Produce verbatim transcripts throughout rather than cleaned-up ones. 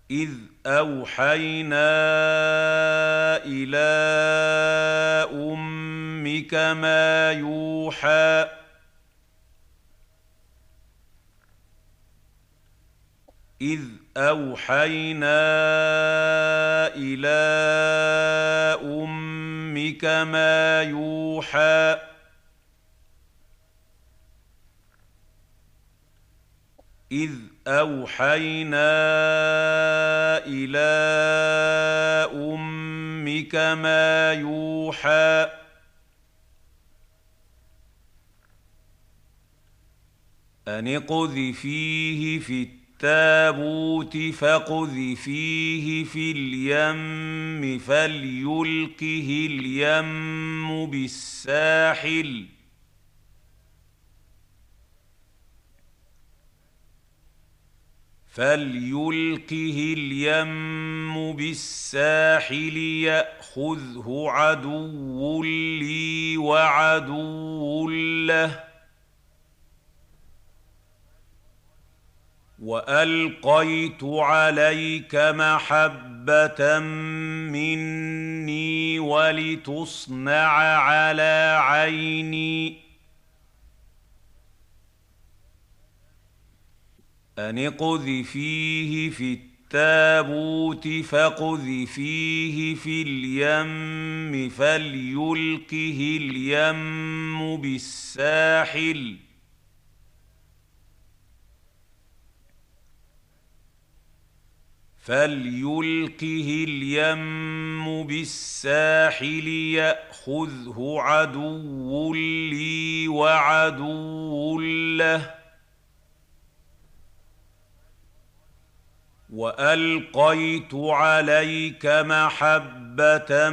إذ أوحينا إلى أمك ما يوحى إذ أوحينا إلى أمك ما يوحى إذ أوحينا إلى أمك ما يوحى أن اقذفيه في التابوت فاقذفيه في اليم فليلقه اليم بالساحل فليلقه اليم بالساحل يأخذه عدو لي وعدو له وألقيت عليك محبة مني ولتصنع على عيني أن اقذفيه في التابوت فاقذفيه في اليم فليلقه اليم بالساحل فليلقه اليم بالساحل يأخذه عدو لي وعدو له وألقيت عليك محبة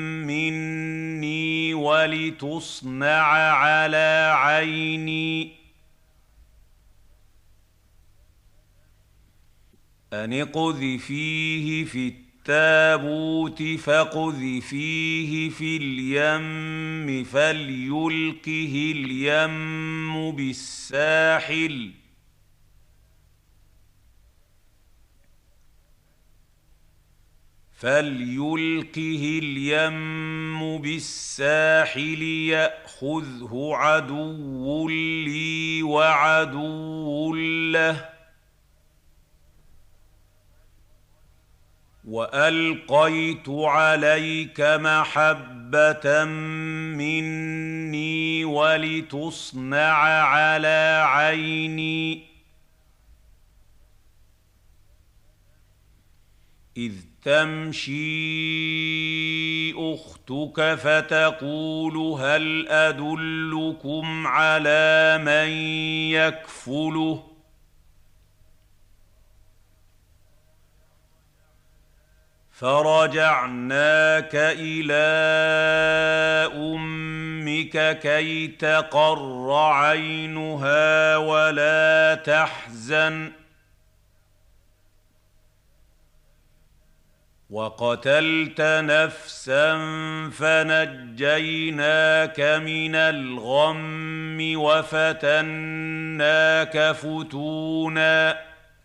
مني ولتصنع على عيني أن اقذفيه في التابوت فاقذفيه في اليم فليلقه اليم بالساحل فليلقه اليم بالساحل يأخذه عدو لي وعدو له وألقيت عليك محبة مني ولتصنع على عيني إذ تمشي أختك فتقول هل أدلكم على من يكفله فرجعناك إلى أمك كي تقر عينها ولا تحزن وقتلت نفسا فنجيناك من الغم وفتناك فتونا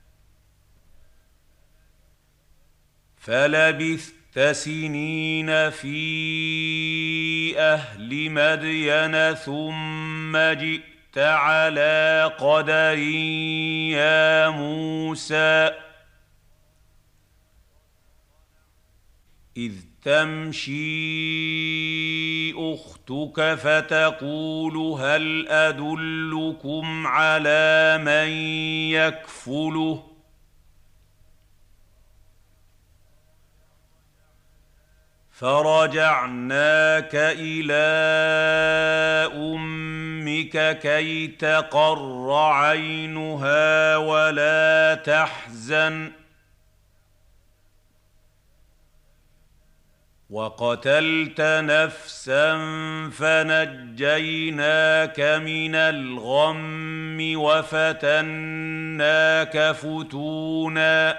فلبثت سنين في أهل مدين ثم جئت على قدر يا موسى إذ تمشي أختك فتقول هل أدلكم على من يكفله فرجعناك إلى أمك كي تقر عينها ولا تحزن وقتلت نفسا فنجيناك من الغم وفتناك فتونا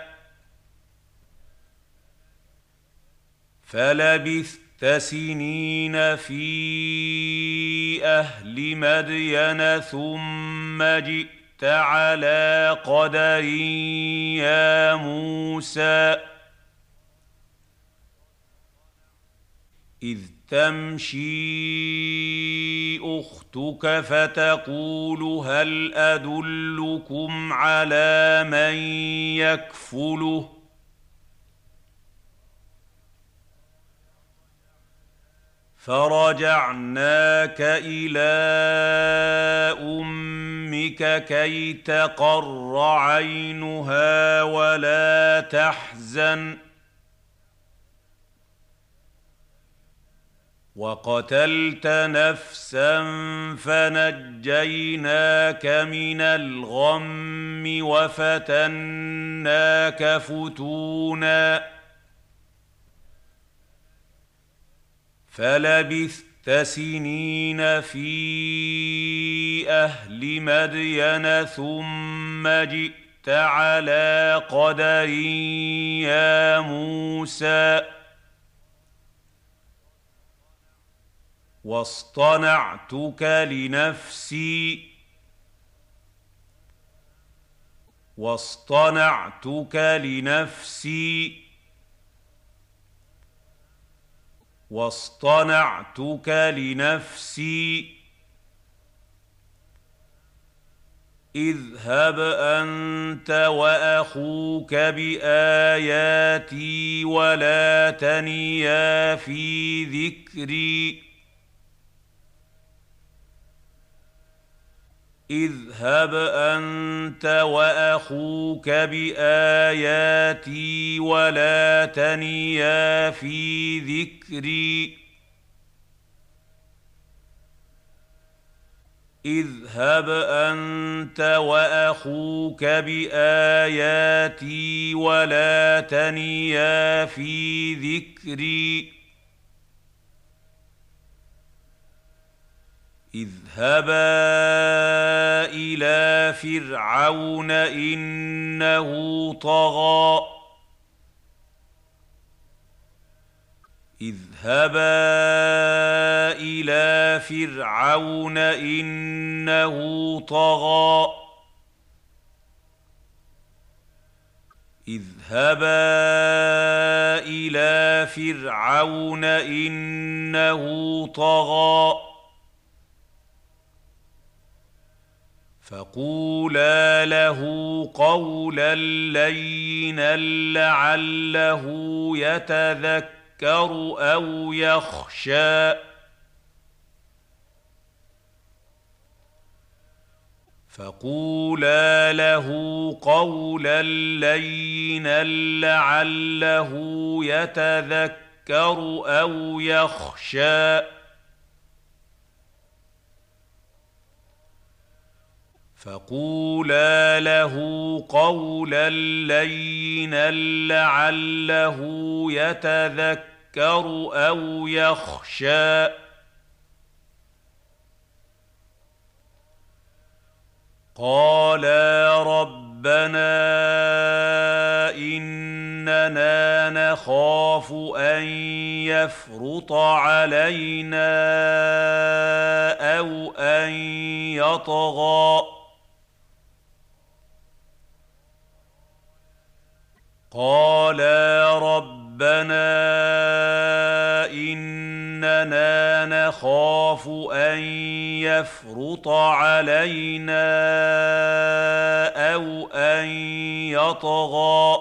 فلبثت سنين في أهل مدين ثم جئت على قدر يا موسى إذ تمشي أختك فتقول هل أدلكم على من يكفله فرجعناك إلى أمك كي تقر عينها ولا تحزن وقتلت نفسا فنجيناك من الغم وفتناك فتونا فلبثت سنين في أهل مدين ثم جئت على قدر يا موسى واصطنعتك لنفسي واصطنعتك لنفسي واصطنعتك لنفسي اذهب أنت وأخوك بآياتي ولا تنيا في ذكري اذهب أنت وأخوك بآياتي ولا تنيا في ذكري اذهب أنت وأخوك بآياتي ولا تنيا في ذكري اذهبا إلى فرعون إنه طغى اذهبا إلى فرعون إنه طغى اذهبا إلى فرعون إنه طغى فقولا له قولا لينا لعله يتذكر أو يخشى فقولا له قولا لينا لعله يتذكر أو يخشى فقولا له قولا لينا لعله يتذكر أو يخشى قالا ربنا إننا نخاف أن يفرط علينا أو أن يطغى قالا ربنا إننا نخاف أن يفرط علينا أو أن يطغى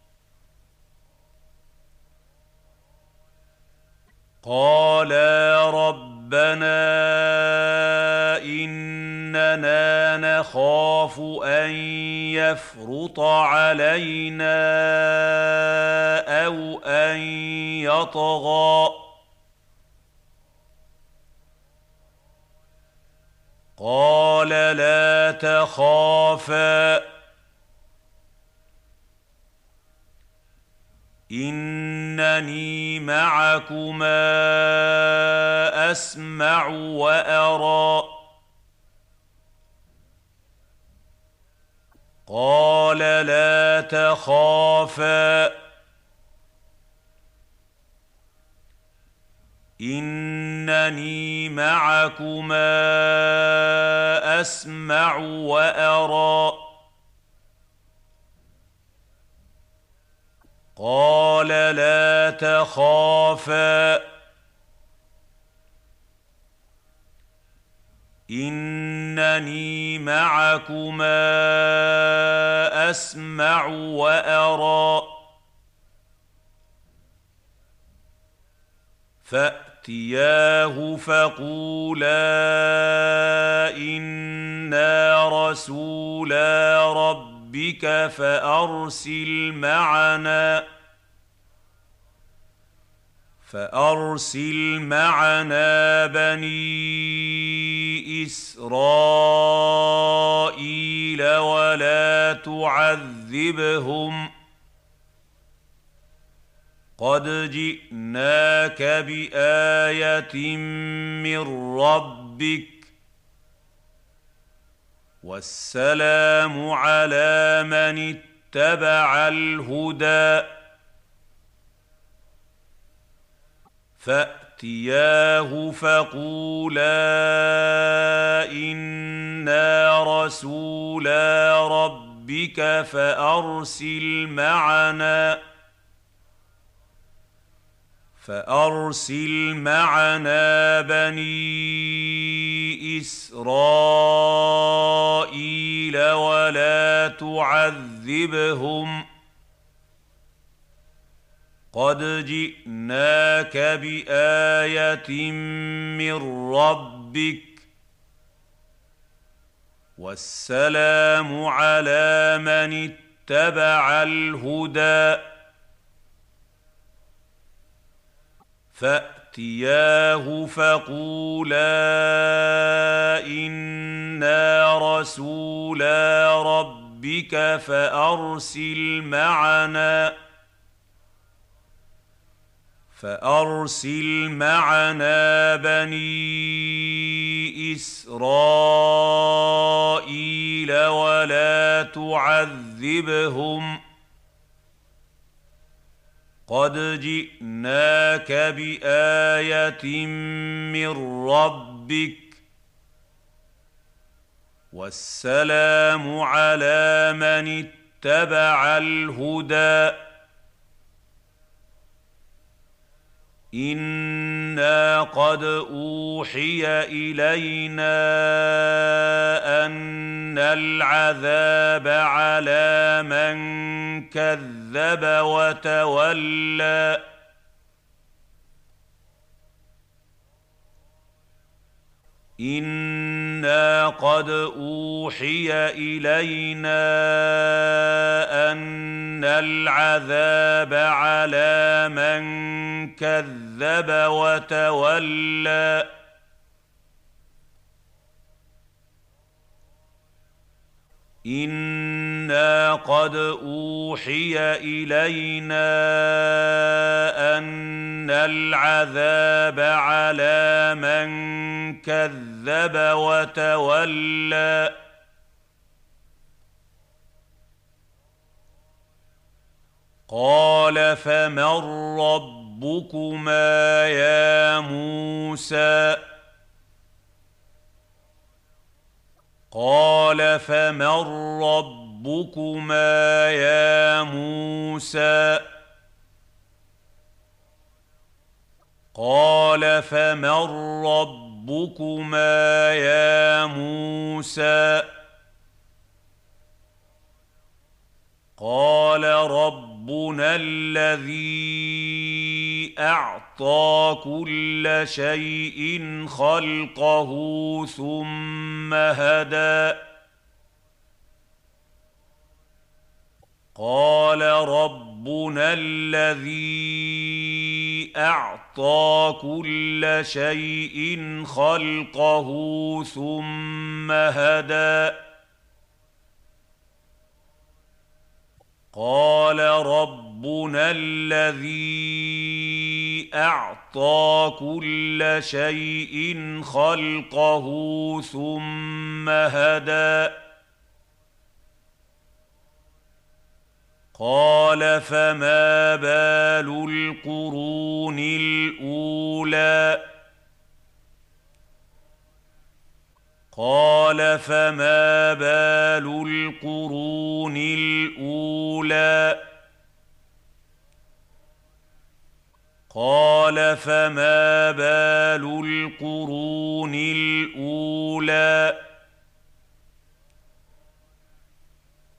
قالا ربنا إننا نخاف أن يفرط علينا أو أن يطغى قال لا تخافا إنني معكما أسمع وأرى قال لا تخافا إنني معكما أسمع وأرى قال لا تخافا إنني معكما أسمع وأرى فأتياه فقولا إنا رسولا ربك فأرسل معنا فأرسل معنا بني إسرائيل ولا تعذبهم قد جئناك بآية من ربك والسلام على من اتبع الهدى فأتياه فقولا إنا رسولا ربك فأرسل معنا فأرسل معنا بني إسرائيل ولا تعذبهم قد جئناك بآية من ربك والسلام على من اتبع الهدى فأتياه فقولا إنا رسولا ربك فأرسل معنا فأرسل معنا بني إسرائيل ولا تعذبهم قد جئناك بآية من ربك والسلام على من اتبع الهدى إنا قد أوحي إلينا أن العذاب على من كذب وتولى إنا قد أوحي إلينا أن العذاب على من كذب وتولى إنا قد أوحي إلينا أن العذاب على من كذب وتولى قال فمن ربكما يا موسى قال فمن ربكما يا موسى قال فمن ربكما يا موسى قال ربنا الذي أعطى كل شيء خلقه ثم هدى قال ربنا الذي أعطى كل شيء خلقه ثم هدى قال ربنا الذي أعطى كل شيء خلقه ثم هدى قال فما بال القرون الأولى الأولى قال فما بال القرون الأولى قال فما بال القرون الأولى